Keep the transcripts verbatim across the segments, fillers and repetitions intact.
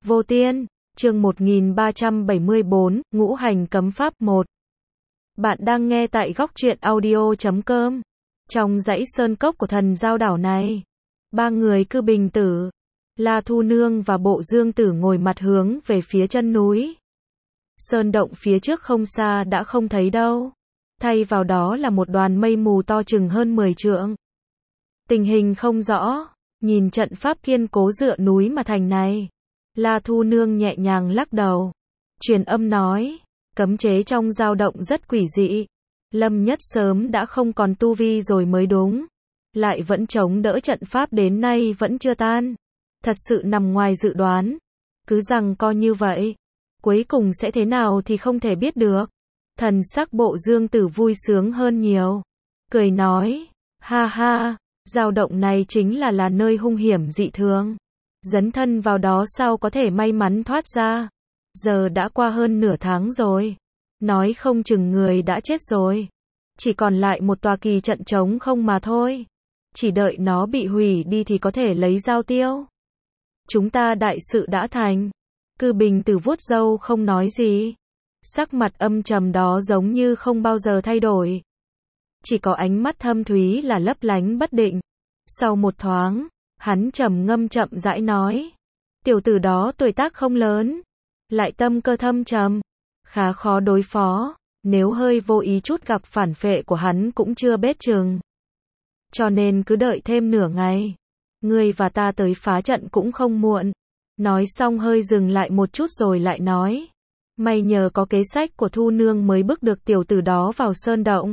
Vô Tiên, chương một nghìn ba trăm bảy mươi bốn, Ngũ Hành Cấm Pháp một. Bạn đang nghe tại góc truyện audio chấm com. Trong dãy sơn cốc của thần giao đảo này, ba người Cư Bình Tử, La Thu Nương và Bộ Dương Tử ngồi mặt hướng về phía chân núi. Sơn động phía trước không xa đã không thấy đâu. Thay vào đó là một đoàn mây mù to chừng hơn mười trượng. Tình hình không rõ, nhìn trận pháp kiên cố dựa núi mà thành này. La Thu Nương nhẹ nhàng lắc đầu. Truyền âm nói, cấm chế trong dao động rất quỷ dị. Lâm Nhất sớm đã không còn tu vi rồi mới đúng. Lại vẫn chống đỡ trận pháp đến nay vẫn chưa tan. Thật sự nằm ngoài dự đoán. Cứ rằng coi như vậy. Cuối cùng sẽ thế nào thì không thể biết được. Thần sắc Bộ Dương Tử vui sướng hơn nhiều. Cười nói, ha ha, dao động này chính là là nơi hung hiểm dị thường. Dấn thân vào đó sao có thể may mắn thoát ra. Giờ đã qua hơn nửa tháng rồi. Nói không chừng người đã chết rồi. Chỉ còn lại một tòa kỳ trận trống không mà thôi. Chỉ đợi nó bị hủy đi thì có thể lấy dao tiêu. Chúng ta đại sự đã thành. Cư Bình Tử vuốt râu không nói gì. Sắc mặt âm trầm đó giống như không bao giờ thay đổi. Chỉ có ánh mắt thâm thúy là lấp lánh bất định. Sau một thoáng, hắn trầm ngâm chậm rãi nói. Tiểu tử đó tuổi tác không lớn. Lại tâm cơ thâm trầm. Khá khó đối phó. Nếu hơi vô ý chút gặp phản phệ của hắn cũng chưa bết chừng. Cho nên cứ đợi thêm nửa ngày. Ngươi và ta tới phá trận cũng không muộn. Nói xong hơi dừng lại một chút rồi lại nói. May nhờ có kế sách của Thu Nương mới bức được tiểu tử đó vào sơn động.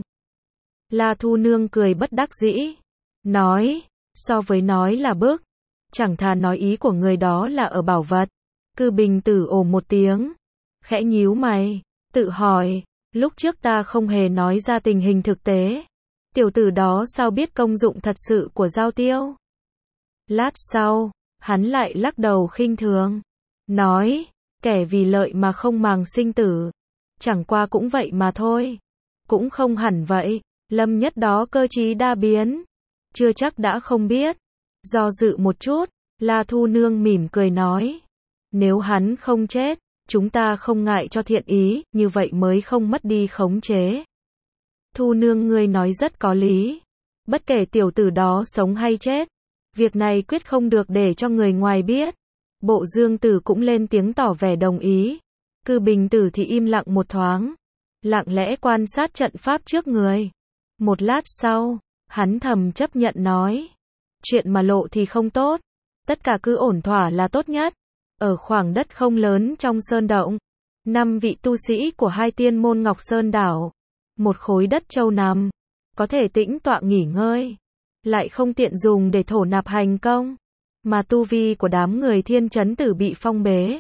La Thu Nương cười bất đắc dĩ. Nói, so với nói là bức. Chẳng thà nói ý của người đó là ở bảo vật. Cư Bình Tử ồ một tiếng. Khẽ nhíu mày, tự hỏi. Lúc trước ta không hề nói ra tình hình thực tế. Tiểu tử đó sao biết công dụng thật sự của dao tiêu? Lát sau, hắn lại lắc đầu khinh thường. Nói, kẻ vì lợi mà không màng sinh tử. Chẳng qua cũng vậy mà thôi. Cũng không hẳn vậy. Lâm Nhất đó cơ trí đa biến. Chưa chắc đã không biết. Do dự một chút, La Thu Nương mỉm cười nói. Nếu hắn không chết, chúng ta không ngại cho thiện ý, như vậy mới không mất đi khống chế. Thu Nương ngươi nói rất có lý. Bất kể tiểu tử đó sống hay chết, việc này quyết không được để cho người ngoài biết. Bộ Dương Tử cũng lên tiếng tỏ vẻ đồng ý. Cư Bình Tử thì im lặng một thoáng. Lặng lẽ quan sát trận pháp trước người. Một lát sau, hắn thầm chấp nhận nói. Chuyện mà lộ thì không tốt. Tất cả cứ ổn thỏa là tốt nhất. Ở khoảng đất không lớn trong sơn động. Năm vị tu sĩ của hai tiên môn Ngọc Sơn đảo. Một khối đất châu nằm. Có thể tĩnh tọa nghỉ ngơi. Lại không tiện dùng để thổ nạp hành công. Mà tu vi của đám người Thiên Chấn Tử bị phong bế.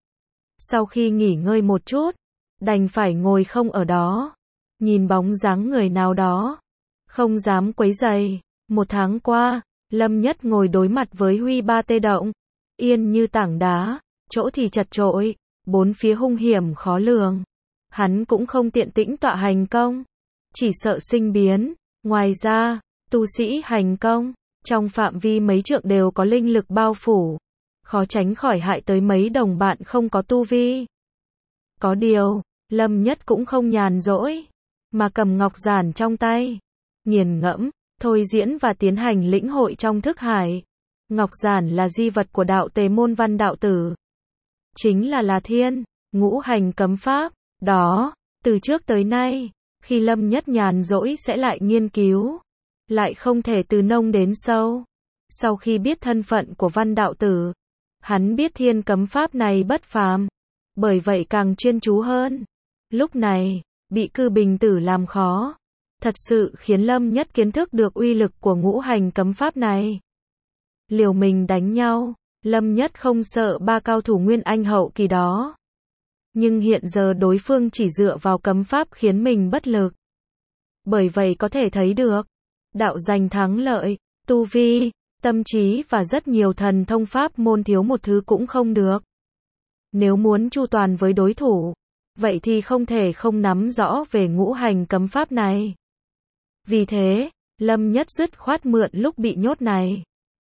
Sau khi nghỉ ngơi một chút, đành phải ngồi không ở đó. Nhìn bóng dáng người nào đó. Không dám quấy rầy. Một tháng qua, Lâm Nhất ngồi đối mặt với Huy Ba Tê Động. Yên như tảng đá, chỗ thì chật chội, bốn phía hung hiểm khó lường. Hắn cũng không tiện tĩnh tọa hành công. Chỉ sợ sinh biến. Ngoài ra, tu sĩ hành công, trong phạm vi mấy trượng đều có linh lực bao phủ. Khó tránh khỏi hại tới mấy đồng bạn không có tu vi. Có điều, Lâm Nhất cũng không nhàn rỗi. Mà cầm ngọc giản trong tay. Nghiền ngẫm, thôi diễn và tiến hành lĩnh hội trong thức hải. Ngọc giản là di vật của đạo Tề môn Văn đạo tử. Chính là là thiên, ngũ hành cấm pháp. Đó, từ trước tới nay, khi Lâm Nhất nhàn rỗi sẽ lại nghiên cứu. Lại không thể từ nông đến sâu. Sau khi biết thân phận của Văn đạo tử, hắn biết thiên cấm pháp này bất phàm. Bởi vậy càng chuyên chú hơn. Lúc này, bị Cư Bình Tử làm khó. Thật sự khiến Lâm Nhất kiến thức được uy lực của ngũ hành cấm pháp này. Liều mình đánh nhau, Lâm Nhất không sợ ba cao thủ nguyên anh hậu kỳ đó. Nhưng hiện giờ đối phương chỉ dựa vào cấm pháp khiến mình bất lực. Bởi vậy có thể thấy được, đạo giành thắng lợi, tu vi, tâm trí và rất nhiều thần thông pháp môn thiếu một thứ cũng không được. Nếu muốn chu toàn với đối thủ, vậy thì không thể không nắm rõ về ngũ hành cấm pháp này. Vì thế, Lâm Nhất dứt khoát mượn lúc bị nhốt này.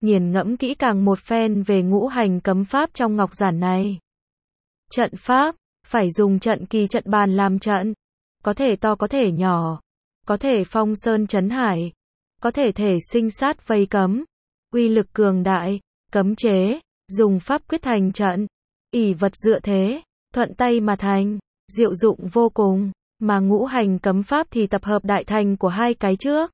nghiền ngẫm kỹ càng một phen về ngũ hành cấm pháp trong ngọc giản này. Trận pháp, phải dùng trận kỳ trận bàn làm trận. Có thể to có thể nhỏ, có thể phong sơn trấn hải, có thể thể sinh sát vây cấm. Uy lực cường đại, cấm chế, dùng pháp quyết thành trận, ỷ vật dựa thế, thuận tay mà thành, diệu dụng vô cùng, mà ngũ hành cấm pháp thì tập hợp đại thành của hai cái trước.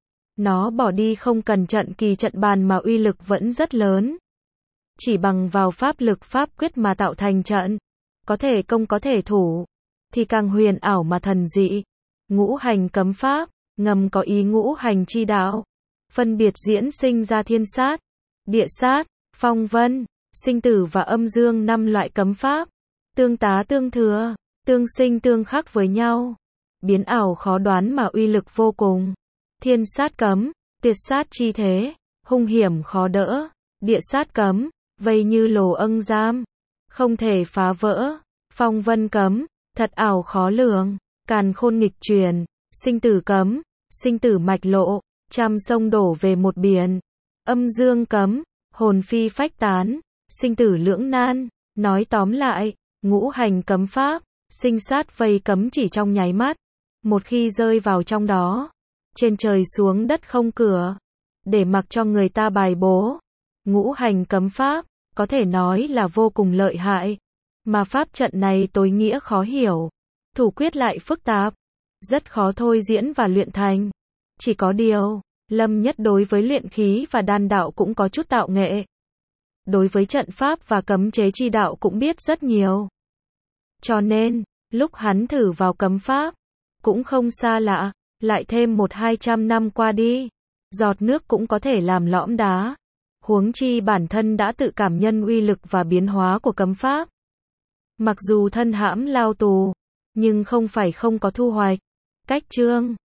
Nó bỏ đi không cần trận kỳ trận bàn mà uy lực vẫn rất lớn. Chỉ bằng vào pháp lực pháp quyết mà tạo thành trận, có thể công có thể thủ, thì càng huyền ảo mà thần dị. Ngũ hành cấm pháp, ngầm có ý ngũ hành chi đạo, phân biệt diễn sinh ra thiên sát, địa sát, phong vân, sinh tử và âm dương năm loại cấm pháp, tương tá tương thừa, tương sinh tương khắc với nhau, biến ảo khó đoán mà uy lực vô cùng. Thiên sát cấm, tuyệt sát chi thế, hung hiểm khó đỡ. Địa sát cấm, vây như lồ âng giam, không thể phá vỡ. Phong vân cấm, thật ảo khó lường, càn khôn nghịch truyền. Sinh tử cấm, sinh tử mạch lộ, trăm sông đổ về một biển. Âm dương cấm, hồn phi phách tán, sinh tử lưỡng nan. Nói tóm lại, ngũ hành cấm pháp, sinh sát vây cấm chỉ trong nháy mắt. Một khi rơi vào trong đó, trên trời xuống đất không cửa, để mặc cho người ta bài bố. Ngũ hành cấm pháp, có thể nói là vô cùng lợi hại, mà pháp trận này tối nghĩa khó hiểu, thủ quyết lại phức tạp, rất khó thôi diễn và luyện thành. Chỉ có điều, Lâm Nhất đối với luyện khí và đan đạo cũng có chút tạo nghệ. Đối với trận pháp và cấm chế chi đạo cũng biết rất nhiều. Cho nên, lúc hắn thử vào cấm pháp, cũng không xa lạ, lại thêm một hai trăm năm qua đi, giọt nước cũng có thể làm lõm đá. Huống chi bản thân đã tự cảm nhận uy lực và biến hóa của cấm pháp. Mặc dù thân hãm lao tù, nhưng không phải không có thu hoạch. Cách chương